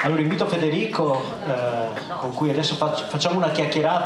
Allora invito Federico, con cui adesso facciamo una chiacchierata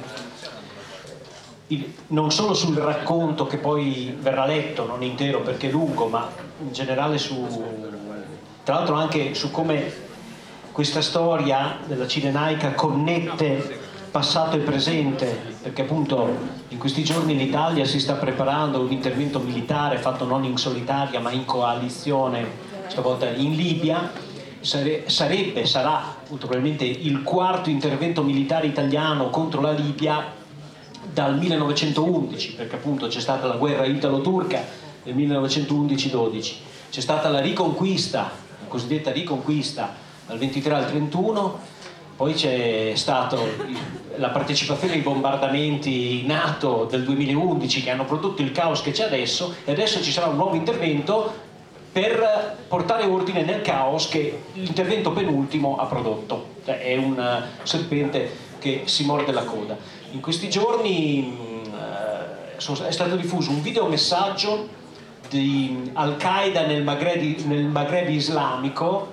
non solo sul racconto che poi verrà letto, non intero perché è lungo, ma in generale tra l'altro anche su come questa storia della Cirenaica connette passato e presente, perché appunto in questi giorni l'Italia si sta preparando un intervento militare fatto non in solitaria ma in coalizione, stavolta in Libia. Sarà appunto, probabilmente il quarto intervento militare italiano contro la Libia dal 1911, perché appunto c'è stata la guerra italo-turca del 1911-12, c'è stata la riconquista, la cosiddetta riconquista dal 23 al 31, poi c'è stata la partecipazione ai bombardamenti NATO del 2011 che hanno prodotto il caos che c'è adesso, e adesso ci sarà un nuovo intervento per portare ordine nel caos che l'intervento penultimo ha prodotto. È un serpente che si morde la coda. In questi giorni è stato diffuso un videomessaggio di Al-Qaeda nel Maghreb islamico,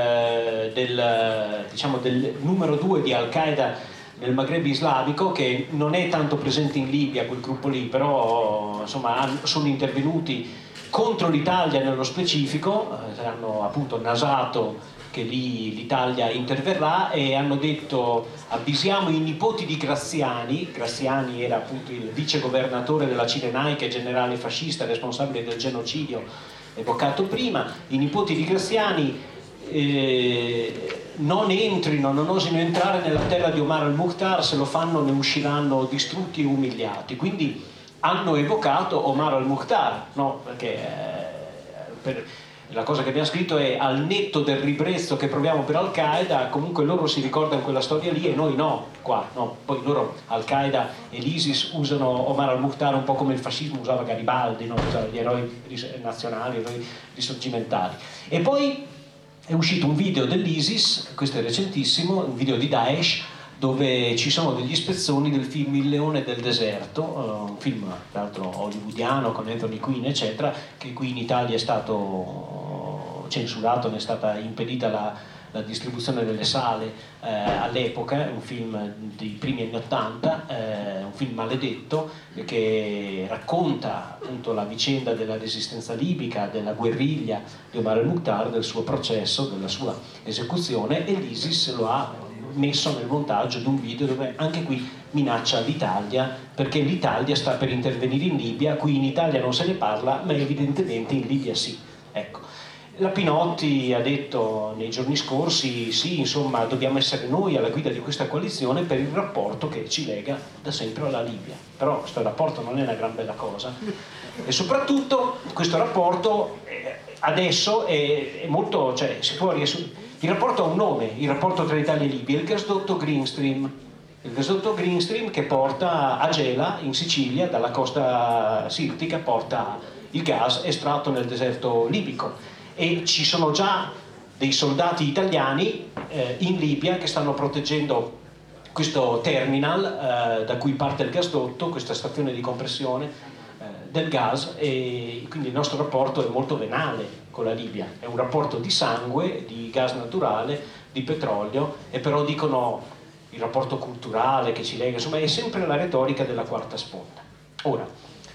del numero 2 di Al-Qaeda nel Maghreb islamico, che non è tanto presente in Libia quel gruppo lì, però insomma sono intervenuti contro l'Italia nello specifico, hanno appunto nasato che lì l'Italia interverrà e hanno detto: avvisiamo i nipoti di Graziani. Graziani era appunto il vice governatore della Cirenaica e generale fascista responsabile del genocidio evocato prima. I nipoti di Graziani non osino entrare nella terra di Omar al-Mukhtar, se lo fanno ne usciranno distrutti e umiliati. Quindi hanno evocato Omar al-Mukhtar, no? Perché la cosa che abbiamo scritto è: al netto del ribrezzo che proviamo per Al-Qaeda, comunque loro si ricordano quella storia lì e noi no, qua no. Poi loro, Al-Qaeda e l'ISIS, usano Omar al-Mukhtar un po' come il fascismo usava Garibaldi, no? Usava gli eroi nazionali, eroi risorgimentali. E poi è uscito un video dell'ISIS, questo è recentissimo, un video di Daesh, dove ci sono degli spezzoni del film Il leone del deserto, un film tra l'altro hollywoodiano con Anthony Quinn eccetera, che qui in Italia è stato censurato, ne è stata impedita la distribuzione delle sale all'epoca. È un film dei primi anni '80, un film maledetto che racconta appunto la vicenda della resistenza libica, della guerriglia di Omar al-Mukhtar, del suo processo, della sua esecuzione, e l'ISIS lo ha messo nel montaggio di un video dove anche qui minaccia l'Italia, perché l'Italia sta per intervenire in Libia. Qui in Italia non se ne parla, ma evidentemente in Libia sì. Ecco. La Pinotti ha detto nei giorni scorsi: sì, insomma, dobbiamo essere noi alla guida di questa coalizione per il rapporto che ci lega da sempre alla Libia. Però questo rapporto non è una gran bella cosa, e soprattutto questo rapporto adesso è molto, cioè si può riassumere. Il rapporto ha un nome, il rapporto tra Italia e Libia, il gasdotto Green Stream. Il gasdotto Green Stream che porta a Gela, in Sicilia, dalla costa sirtica, porta il gas estratto nel deserto libico. E ci sono già dei soldati italiani in Libia che stanno proteggendo questo terminal da cui parte il gasdotto, questa stazione di compressione del gas, e quindi il nostro rapporto è molto venale con la Libia, è un rapporto di sangue, di gas naturale, di petrolio, e però dicono il rapporto culturale che ci lega, insomma è sempre la retorica della quarta sponda. Ora,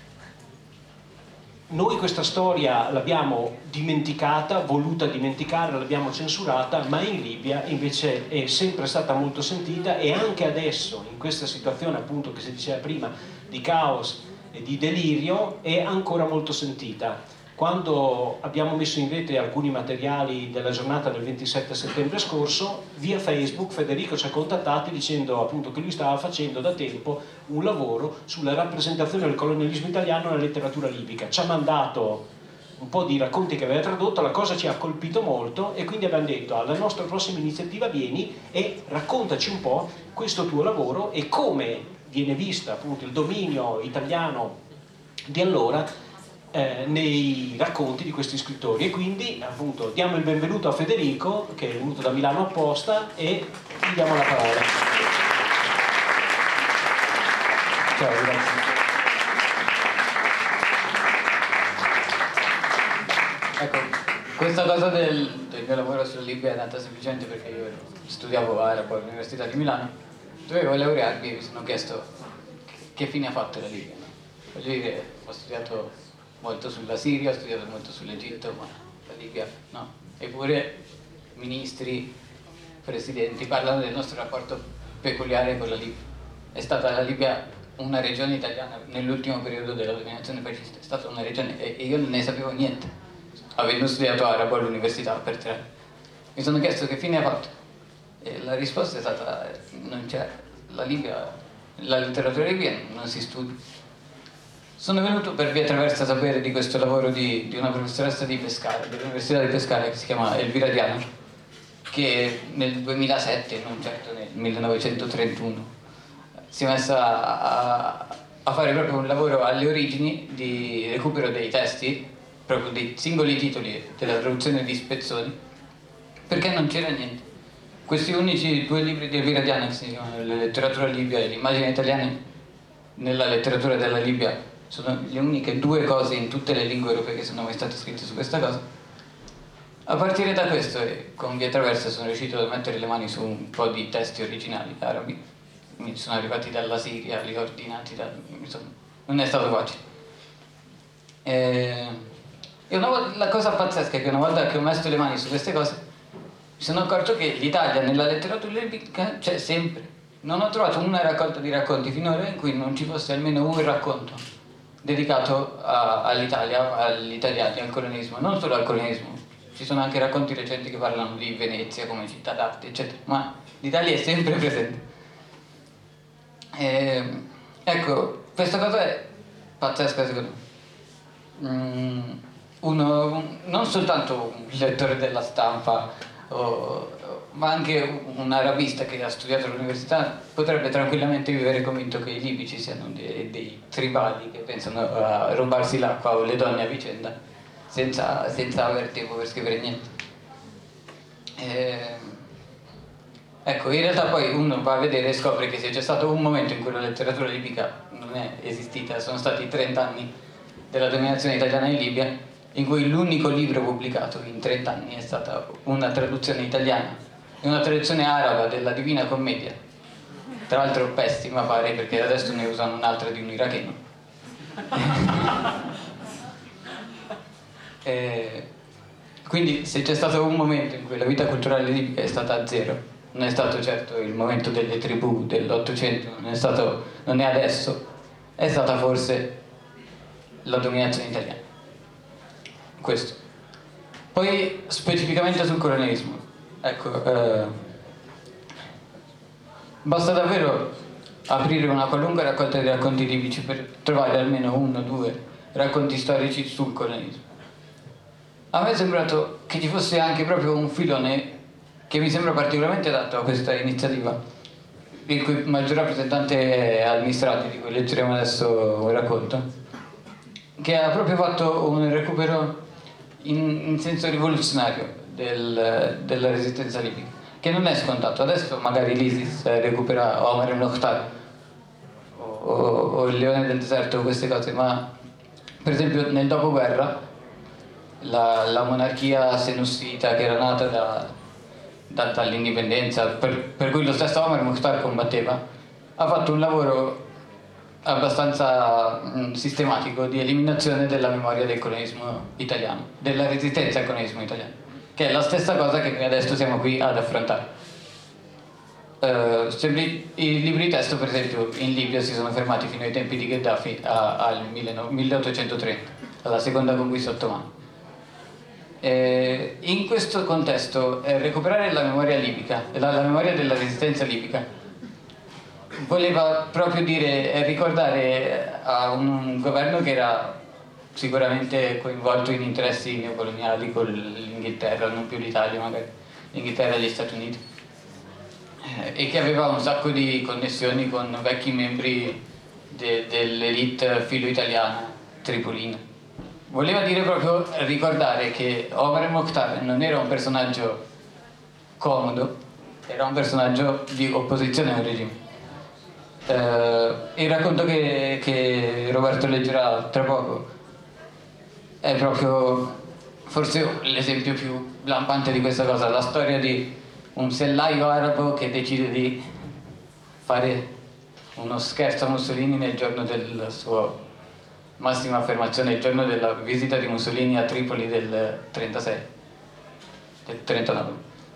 noi questa storia l'abbiamo dimenticata, voluta dimenticare, l'abbiamo censurata, ma in Libia invece è sempre stata molto sentita, e anche adesso, in questa situazione appunto che si diceva prima di caos e di delirio, è ancora molto sentita. Quando abbiamo messo in rete alcuni materiali della giornata del 27 settembre scorso, via Facebook Federico ci ha contattati dicendo appunto che lui stava facendo da tempo un lavoro sulla rappresentazione del colonialismo italiano nella letteratura libica. Ci ha mandato un po' di racconti che aveva tradotto, la cosa ci ha colpito molto, e quindi abbiamo detto: alla nostra prossima iniziativa vieni e raccontaci un po' questo tuo lavoro e come viene vista appunto il dominio italiano di allora nei racconti di questi scrittori. E quindi appunto diamo il benvenuto a Federico, che è venuto da Milano apposta, e gli diamo la parola. Ciao, grazie. Ecco, questa cosa del mio lavoro sulla Libia è nata semplicemente perché io studiavo arabo all'Università di Milano, dovevo laurearmi e mi sono chiesto che fine ha fatto la Libia. Voglio dire, ho studiato molto sulla Siria, ho studiato molto sull'Egitto, ma la Libia no. Eppure ministri, presidenti parlano del nostro rapporto peculiare con la Libia. È stata la Libia una regione italiana nell'ultimo periodo della dominazione fascista, è stata una regione e io non ne sapevo niente, avendo studiato arabo all'università per 3 anni. Mi sono chiesto che fine ha fatto e la risposta è stata non c'è. La Libia, la letteratura libica non si studia. Sono venuto per via traversa a sapere di questo lavoro di una professoressa di Pescara, dell'Università di Pescara, che si chiama Elvira Diano, che nel 2007, non certo nel 1931, si è messa a fare proprio un lavoro alle origini di recupero dei testi, proprio dei singoli titoli della traduzione di Spezzoni, perché non c'era niente. Questi unici 2 libri di Elvira Diano, che si chiamano La letteratura libia e l'immagine italiana nella letteratura della Libia, sono le uniche 2 cose in tutte le lingue europee che sono mai state scritte su questa cosa. A partire da questo e con via traversa sono riuscito a mettere le mani su un po' di testi originali arabi. Mi sono arrivati dalla Siria, riordinati insomma, non è stato facile. E la cosa pazzesca è che una volta che ho messo le mani su queste cose mi sono accorto che l'Italia nella letteratura libica c'è sempre. Non ho trovato una raccolta di racconti finora in cui non ci fosse almeno un racconto dedicato all'Italia, agli italiani, al colonialismo, non solo al colonialismo. Ci sono anche racconti recenti che parlano di Venezia come città d'arte, eccetera, ma l'Italia è sempre presente. Ecco, questa cosa è pazzesca secondo me. Non soltanto un lettore della stampa, ma anche un arabista che ha studiato all'università potrebbe tranquillamente vivere convinto che i libici siano dei tribali che pensano a rubarsi l'acqua o le donne a vicenda senza aver tempo per scrivere niente. Ecco, in realtà poi uno va a vedere e scopre che se c'è stato un momento in cui la letteratura libica non è esistita, sono stati 30 anni della dominazione italiana in Libia, in cui l'unico libro pubblicato in 30 anni è stata una traduzione italiana e una traduzione araba della Divina Commedia, tra l'altro pessima pare perché adesso ne usano un'altra di un iracheno. Quindi se c'è stato un momento in cui la vita culturale libica è stata a zero, non è stato certo il momento delle tribù dell'800, non è adesso, è stata forse la dominazione italiana. Questo. Poi specificamente sul colonialismo, ecco, basta davvero aprire una qualunque raccolta di racconti libici per trovare almeno 1 o 2 racconti storici sul colonialismo. A me è sembrato che ci fosse anche proprio un filone che mi sembra particolarmente adatto a questa iniziativa, il cui maggior rappresentante è Al-Misrati, di cui leggeremo adesso un racconto, che ha proprio fatto un recupero in senso rivoluzionario della resistenza libica, che non è scontato. Adesso magari l'ISIS recupera Omar el-Mokhtar o il Leone del Deserto o queste cose, ma per esempio nel dopoguerra la monarchia senussita che era nata dall'indipendenza, per cui lo stesso Omar el-Mokhtar combatteva, ha fatto un lavoro abbastanza sistematico di eliminazione della memoria del colonialismo italiano, della resistenza al colonialismo italiano, che è la stessa cosa che noi adesso siamo qui ad affrontare. I libri di testo, per esempio, in Libia si sono fermati fino ai tempi di Gheddafi al 1830, alla seconda conquista ottomana. In questo contesto, recuperare la memoria libica, la memoria della resistenza libica, voleva proprio dire ricordare a un governo che era sicuramente coinvolto in interessi neocoloniali con l'Inghilterra, non più l'Italia magari, l'Inghilterra e gli Stati Uniti, e che aveva un sacco di connessioni con vecchi membri dell'elite filo-italiana tripolina. Voleva dire proprio ricordare che Omar el-Mokhtar non era un personaggio comodo, era un personaggio di opposizione al regime. Il racconto che Roberto leggerà tra poco è proprio forse l'esempio più lampante di questa cosa, la storia di un sellaio arabo che decide di fare uno scherzo a Mussolini nel giorno della sua massima affermazione, il giorno della visita di Mussolini a Tripoli del 36, del 39.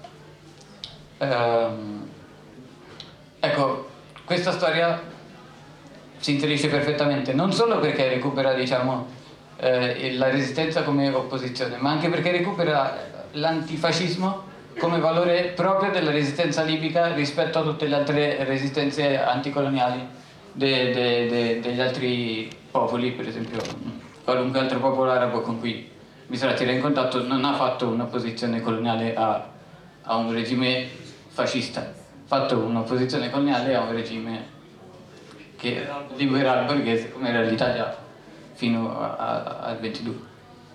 Ecco, questa storia si inserisce perfettamente, non solo perché recupera, diciamo, la resistenza come opposizione, ma anche perché recupera l'antifascismo come valore proprio della resistenza libica rispetto a tutte le altre resistenze anticoloniali degli altri popoli. Per esempio, qualunque altro popolo arabo con cui Misrati era in contatto non ha fatto un'opposizione coloniale a un regime fascista, ha fatto un'opposizione coloniale a un regime che liberal borghese, come era l'Italia fino al 22.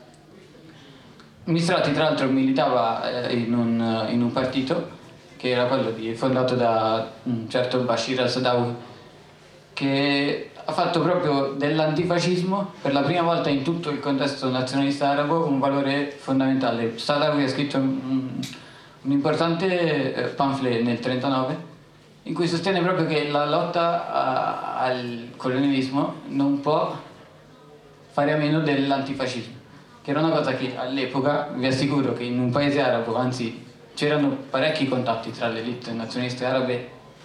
Misrati tra l'altro militava in un partito che era quello fondato da un certo Bashir al-Sadawi, che ha fatto proprio dell'antifascismo per la prima volta in tutto il contesto nazionalista arabo un valore fondamentale. Sadawi ha scritto un importante pamphlet nel 1939 in cui sostiene proprio che la lotta al colonialismo non può fare a meno dell'antifascismo, che era una cosa che all'epoca, vi assicuro che in un paese arabo, anzi c'erano parecchi contatti tra le elite nazionaliste arabe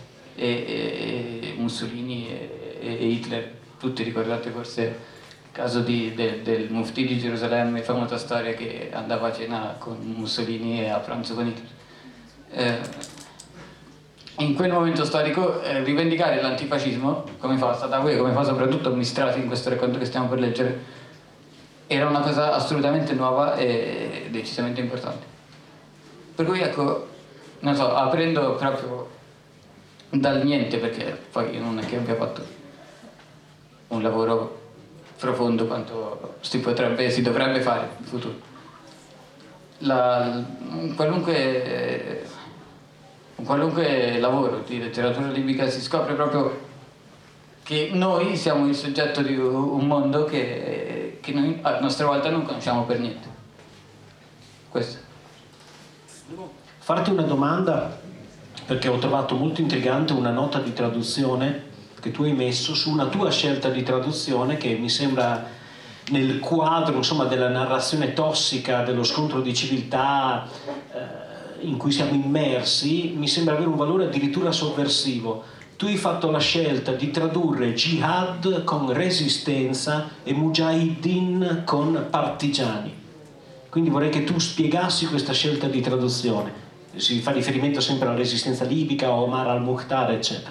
e Mussolini e Hitler. Tutti ricordate forse il caso del Mufti di Gerusalemme, famosa storia che andava a cena con Mussolini e a pranzo con Hitler. In quel momento storico rivendicare l'antifascismo, come fa Sadawi e come fa soprattutto Misrati in questo racconto che stiamo per leggere, era una cosa assolutamente nuova e decisamente importante. Per cui ecco, non so, aprendo proprio dal niente, perché poi io non è che abbia fatto un lavoro profondo quanto si dovrebbe fare in futuro. Qualunque lavoro di letteratura libica si scopre proprio che noi siamo il soggetto di un mondo che noi a nostra volta non conosciamo per niente. Questo. Devo farti una domanda, perché ho trovato molto intrigante una nota di traduzione che tu hai messo su una tua scelta di traduzione che mi sembra nel quadro, insomma, della narrazione tossica dello scontro di civiltà in cui siamo immersi, mi sembra avere un valore addirittura sovversivo. Tu hai fatto la scelta di tradurre jihad con resistenza e mujahideen con partigiani. Quindi vorrei che tu spiegassi questa scelta di traduzione. Si fa riferimento sempre alla resistenza libica, a Omar al-Mukhtar, eccetera.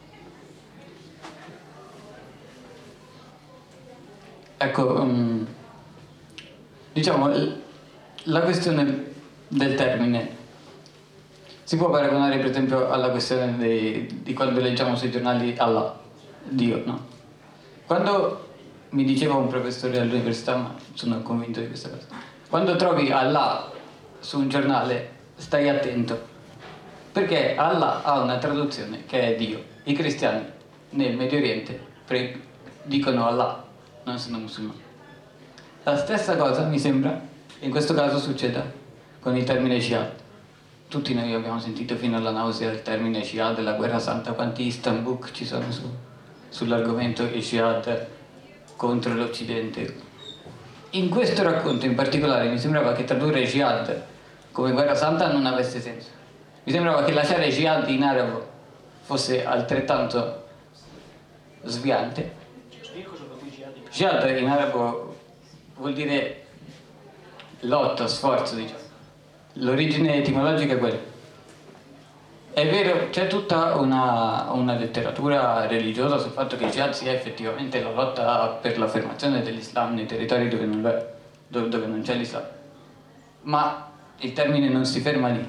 Ecco, diciamo, la questione del termine si può paragonare per esempio alla questione di quando leggiamo sui giornali Allah, Dio, no? Quando mi diceva un professore all'università, ma sono convinto di questa cosa, quando trovi Allah su un giornale stai attento, perché Allah ha una traduzione che è Dio. I cristiani nel Medio Oriente dicono Allah, non sono musulmani. La stessa cosa mi sembra in questo caso succeda con il termine jihad. Tutti noi abbiamo sentito fino alla nausea il termine jihad della guerra santa, quanti Istanbul ci sono sull'argomento jihad contro l'Occidente. In questo racconto in particolare mi sembrava che tradurre jihad come guerra santa non avesse senso. Mi sembrava che lasciare jihad in arabo fosse altrettanto sviante. Jihad in arabo vuol dire lotta, sforzo, diciamo. L'origine etimologica è quella. È vero, c'è tutta una letteratura religiosa sul fatto che il jihad sia effettivamente la lotta per l'affermazione dell'Islam nei territori dove non c'è l'Islam. Ma il termine non si ferma lì.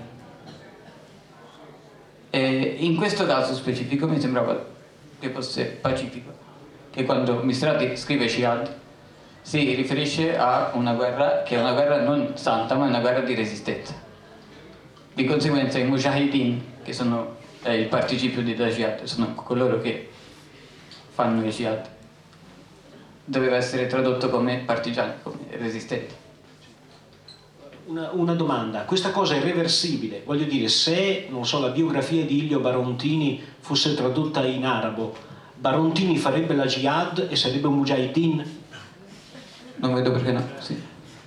E in questo caso specifico mi sembrava che fosse pacifico, che quando Misrati scrive jihad si riferisce a una guerra che è una guerra non santa, ma è una guerra di resistenza. Di conseguenza i mujahideen, che sono il participio di da jihad, sono coloro che fanno il jihad, doveva essere tradotto come partigiani, come resistenti. una domanda, questa cosa è reversibile? Voglio dire, se, non so, la biografia di Ilio Barontini fosse tradotta in arabo, Barontini farebbe la jihad e sarebbe un mujahideen? Non vedo perché no, sì.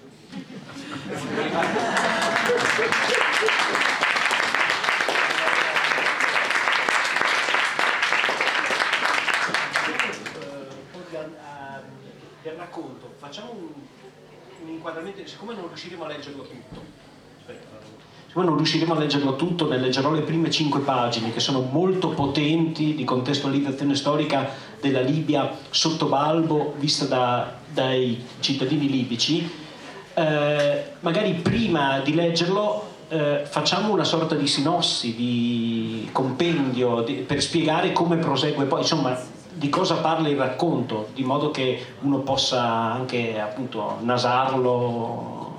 Del racconto, facciamo un inquadramento, siccome non riusciremo a leggerlo tutto, siccome non riusciremo a leggerlo tutto, ne leggerò le prime 5 pagine che sono molto potenti di contestualizzazione storica della Libia sotto Balbo vista dai cittadini libici. Magari prima di leggerlo facciamo una sorta di sinossi, di compendio per spiegare come prosegue poi, insomma, di cosa parla il racconto, di modo che uno possa anche appunto nasarlo.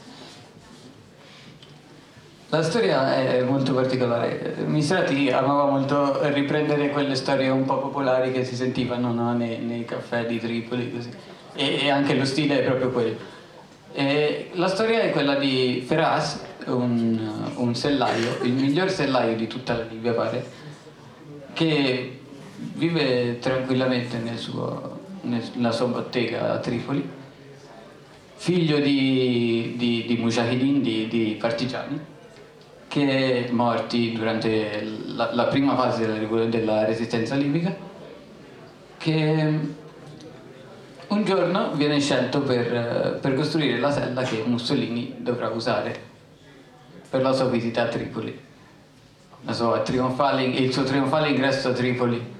La storia è molto particolare. Misrati amava molto riprendere quelle storie un po' popolari che si sentivano, no? nei caffè di Tripoli, così. E anche lo stile è proprio quello. La storia è quella di Feras, un sellaio, il miglior sellaio di tutta la Libia pare, che vive tranquillamente nella sua bottega a Tripoli, figlio di mujahideen, di partigiani, che morti durante la prima fase della resistenza libica, che un giorno viene scelto per costruire la sella che Mussolini dovrà usare per la sua visita a Tripoli, il suo trionfale ingresso a Tripoli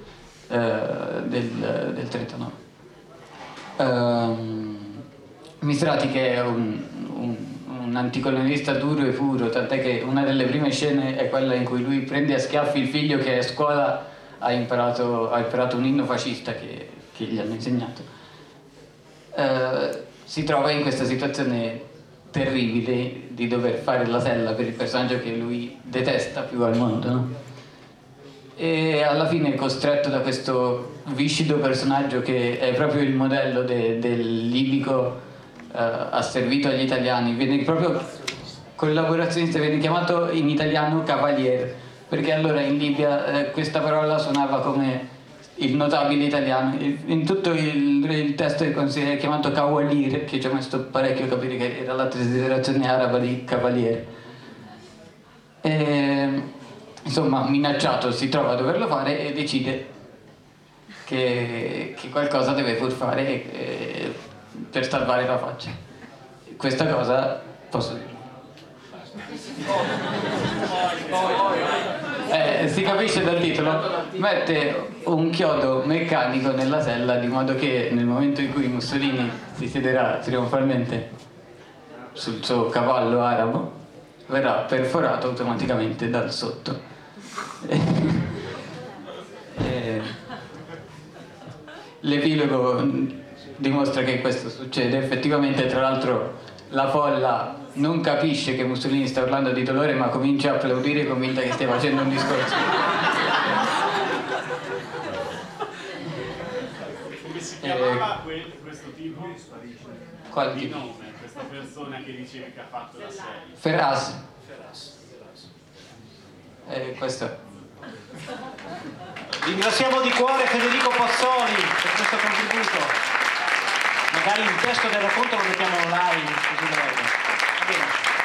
del 39. Misrati, che è un anticolonialista duro e puro, tant'è che una delle prime scene è quella in cui lui prende a schiaffi il figlio che a scuola ha imparato un inno fascista che gli hanno insegnato. Si trova in questa situazione terribile di dover fare la sella per il personaggio che lui detesta più al mondo, no? E alla fine è costretto da questo viscido personaggio che è proprio il modello del libico asservito agli italiani, viene proprio collaborazionista, viene chiamato in italiano cavaliere, perché allora in Libia questa parola suonava come il notabile italiano. In tutto il testo è chiamato cavaliere, che ci ha messo parecchio a capire che era la transliterazione araba di cavaliere. Insomma, minacciato, si trova a doverlo fare e decide che qualcosa deve pur fare per salvare la faccia. Questa cosa posso dirlo. Si capisce dal titolo, mette un chiodo meccanico nella sella di modo che nel momento in cui Mussolini si siederà trionfalmente sul suo cavallo arabo verrà perforato automaticamente dal sotto. L'epilogo dimostra che questo succede effettivamente. Tra l'altro la folla non capisce che Mussolini sta urlando di dolore, ma comincia a applaudire convinta che stia facendo un discorso. Come si chiamava questo tipo? Qual Di tipo? nome, questa persona che dicevi che ha fatto la serie. Feras. Questo. Ringraziamo di cuore Federico Pozzoli per questo contributo. Magari il testo del racconto lo mettiamo online, così breve.